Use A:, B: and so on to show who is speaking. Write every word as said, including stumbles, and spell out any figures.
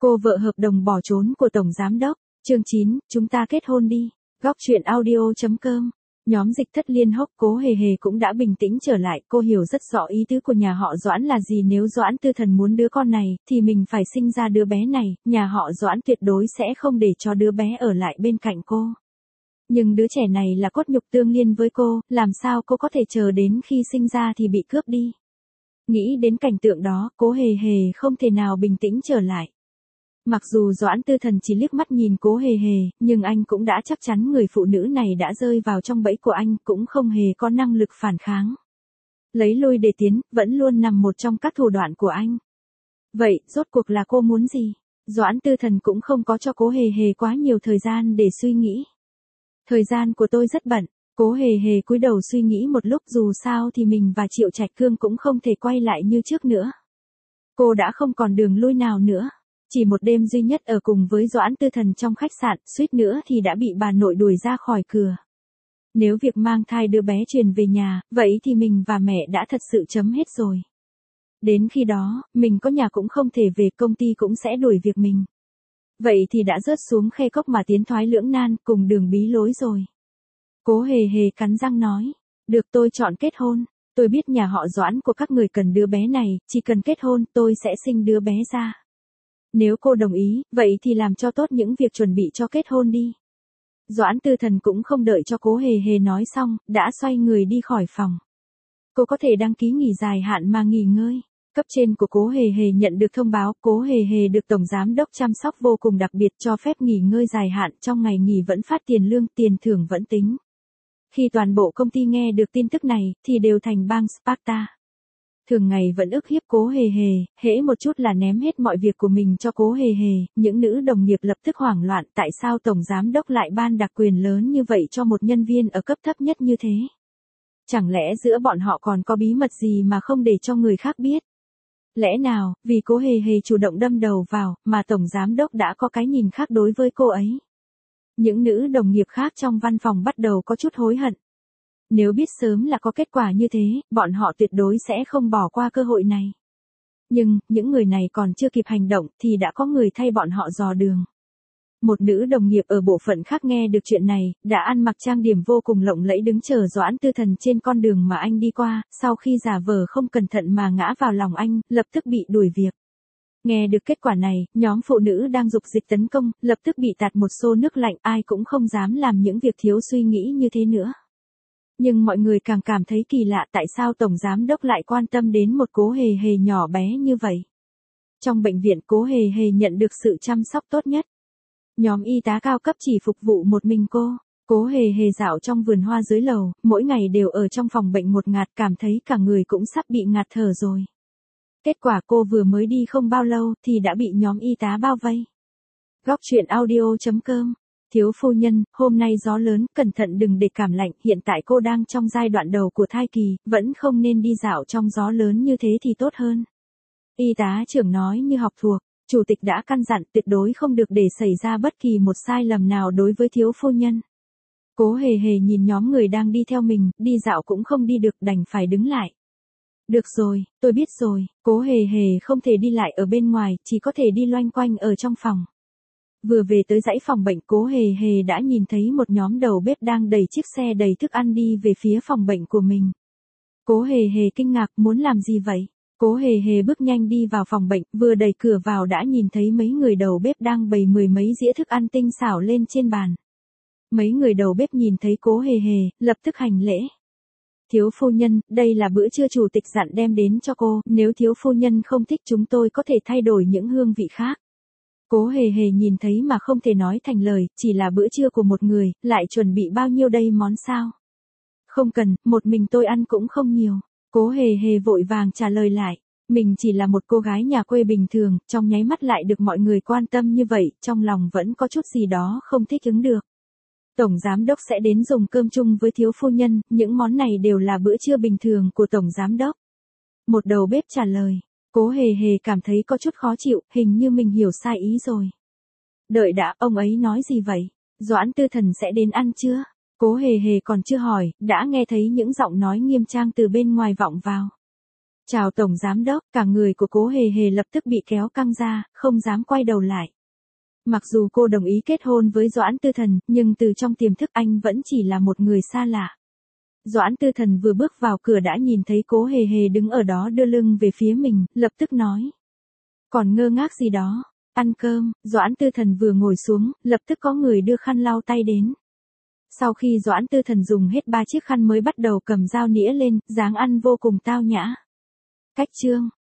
A: Cô vợ hợp đồng bỏ trốn của Tổng Giám Đốc. Chương chín, chúng ta kết hôn đi. Góc truyện audio chấm com. Nhóm dịch thất liên hốc Cố Hề Hề cũng đã bình tĩnh trở lại. Cô hiểu rất rõ ý tứ của nhà họ Doãn là gì. Nếu Doãn Tư Thần muốn đứa con này, thì mình phải sinh ra đứa bé này. Nhà họ Doãn tuyệt đối sẽ không để cho đứa bé ở lại bên cạnh cô. Nhưng đứa trẻ này là cốt nhục tương liên với cô, làm sao cô có thể chờ đến khi sinh ra thì bị cướp đi. Nghĩ đến cảnh tượng đó, Cố Hề Hề không thể nào bình tĩnh trở lại. Mặc dù Doãn Tư Thần chỉ liếc mắt nhìn Cố Hề Hề, nhưng anh cũng đã chắc chắn người phụ nữ này đã rơi vào trong bẫy của anh, cũng không hề có năng lực phản kháng. Lấy lui để tiến, vẫn luôn nằm một trong các thủ đoạn của anh. Vậy, rốt cuộc là cô muốn gì? Doãn Tư Thần cũng không có cho Cố Hề Hề quá nhiều thời gian để suy nghĩ. Thời gian của tôi rất bận. Cố Hề Hề cúi đầu suy nghĩ một lúc, dù sao thì mình và Triệu Trạch Cương cũng không thể quay lại như trước nữa. Cô đã không còn đường lui nào nữa. Chỉ một đêm duy nhất ở cùng với Doãn Tư Thần trong khách sạn, suýt nữa thì đã bị bà nội đuổi ra khỏi cửa. Nếu việc mang thai đứa bé truyền về nhà, vậy thì mình và mẹ đã thật sự chấm hết rồi. Đến khi đó, mình có nhà cũng không thể về, công ty cũng sẽ đuổi việc mình. Vậy thì đã rớt xuống khe cốc mà tiến thoái lưỡng nan, cùng đường bí lối rồi. Cố Hề Hề cắn răng nói, được, tôi chọn kết hôn. Tôi biết nhà họ Doãn của các người cần đứa bé này, chỉ cần kết hôn tôi sẽ sinh đứa bé ra. Nếu cô đồng ý, vậy thì làm cho tốt những việc chuẩn bị cho kết hôn đi. Doãn Tư Thần cũng không đợi cho Cố Hề Hề nói xong, đã xoay người đi khỏi phòng. Cô có thể đăng ký nghỉ dài hạn mà nghỉ ngơi. Cấp trên của Cố Hề Hề nhận được thông báo, Cố Hề Hề được Tổng Giám Đốc chăm sóc vô cùng đặc biệt, cho phép nghỉ ngơi dài hạn, trong ngày nghỉ vẫn phát tiền lương, tiền thưởng vẫn tính. Khi toàn bộ công ty nghe được tin tức này, thì đều thành bang Sparta. Thường ngày vẫn ức hiếp Cố Hề Hề, hễ một chút là ném hết mọi việc của mình cho Cố Hề Hề, những nữ đồng nghiệp lập tức hoảng loạn, tại sao Tổng Giám Đốc lại ban đặc quyền lớn như vậy cho một nhân viên ở cấp thấp nhất như thế? Chẳng lẽ giữa bọn họ còn có bí mật gì mà không để cho người khác biết? Lẽ nào, vì Cố Hề Hề chủ động đâm đầu vào, mà Tổng Giám Đốc đã có cái nhìn khác đối với cô ấy? Những nữ đồng nghiệp khác trong văn phòng bắt đầu có chút hối hận. Nếu biết sớm là có kết quả như thế, bọn họ tuyệt đối sẽ không bỏ qua cơ hội này. Nhưng, những người này còn chưa kịp hành động, thì đã có người thay bọn họ dò đường. Một nữ đồng nghiệp ở bộ phận khác nghe được chuyện này, đã ăn mặc trang điểm vô cùng lộng lẫy đứng chờ Doãn Tư Thần trên con đường mà anh đi qua, sau khi giả vờ không cẩn thận mà ngã vào lòng anh, lập tức bị đuổi việc. Nghe được kết quả này, nhóm phụ nữ đang dục dịch tấn công, lập tức bị tạt một xô nước lạnh, ai cũng không dám làm những việc thiếu suy nghĩ như thế nữa. Nhưng mọi người càng cảm thấy kỳ lạ, tại sao Tổng Giám Đốc lại quan tâm đến một Cố Hề Hề nhỏ bé như vậy. Trong bệnh viện, Cố Hề Hề nhận được sự chăm sóc tốt nhất. Nhóm y tá cao cấp chỉ phục vụ một mình cô. Cố Hề Hề dạo trong vườn hoa dưới lầu, mỗi ngày đều ở trong phòng bệnh ngột ngạt, cảm thấy cả người cũng sắp bị ngạt thở rồi. Kết quả cô vừa mới đi không bao lâu, thì đã bị nhóm y tá bao vây. Góc truyện audio chấm com. Thiếu phu nhân, hôm nay gió lớn, cẩn thận đừng để cảm lạnh, hiện tại cô đang trong giai đoạn đầu của thai kỳ, vẫn không nên đi dạo trong gió lớn như thế thì tốt hơn. Y tá trưởng nói như học thuộc, chủ tịch đã căn dặn tuyệt đối không được để xảy ra bất kỳ một sai lầm nào đối với thiếu phu nhân. Cố Hề Hề nhìn nhóm người đang đi theo mình, đi dạo cũng không đi được, đành phải đứng lại. Được rồi, tôi biết rồi, Cố Hề Hề không thể đi lại ở bên ngoài, chỉ có thể đi loanh quanh ở trong phòng. Vừa về tới dãy phòng bệnh, Cố Hề Hề đã nhìn thấy một nhóm đầu bếp đang đẩy chiếc xe đầy thức ăn đi về phía phòng bệnh của mình. Cố Hề Hề kinh ngạc, muốn làm gì vậy? Cố Hề Hề bước nhanh đi vào phòng bệnh, vừa đẩy cửa vào đã nhìn thấy mấy người đầu bếp đang bày mười mấy dĩa thức ăn tinh xảo lên trên bàn. Mấy người đầu bếp nhìn thấy Cố Hề Hề, lập tức hành lễ. Thiếu phu nhân, đây là bữa trưa chủ tịch dặn đem đến cho cô, nếu thiếu phu nhân không thích chúng tôi có thể thay đổi những hương vị khác. Cố Hề Hề nhìn thấy mà không thể nói thành lời, chỉ là bữa trưa của một người, lại chuẩn bị bao nhiêu đây món sao? Không cần, một mình tôi ăn cũng không nhiều. Cố Hề Hề vội vàng trả lời lại, mình chỉ là một cô gái nhà quê bình thường, trong nháy mắt lại được mọi người quan tâm như vậy, trong lòng vẫn có chút gì đó không thích ứng được. Tổng Giám Đốc sẽ đến dùng cơm chung với thiếu phu nhân, những món này đều là bữa trưa bình thường của Tổng Giám Đốc. Một đầu bếp trả lời. Cố Hề Hề cảm thấy có chút khó chịu, hình như mình hiểu sai ý rồi. Đợi đã, ông ấy nói gì vậy? Doãn Tư Thần sẽ đến ăn chưa? Cố Hề Hề còn chưa hỏi, đã nghe thấy những giọng nói nghiêm trang từ bên ngoài vọng vào. Chào Tổng Giám Đốc, cả người của Cố Hề Hề lập tức bị kéo căng ra, không dám quay đầu lại. Mặc dù cô đồng ý kết hôn với Doãn Tư Thần, nhưng từ trong tiềm thức anh vẫn chỉ là một người xa lạ. Doãn Tư Thần vừa bước vào cửa đã nhìn thấy Cố Hề Hề đứng ở đó đưa lưng về phía mình, lập tức nói. Còn ngơ ngác gì đó, ăn cơm. Doãn Tư Thần vừa ngồi xuống, lập tức có người đưa khăn lau tay đến. Sau khi Doãn Tư Thần dùng hết ba chiếc khăn mới bắt đầu cầm dao nĩa lên, dáng ăn vô cùng tao nhã. Cách chương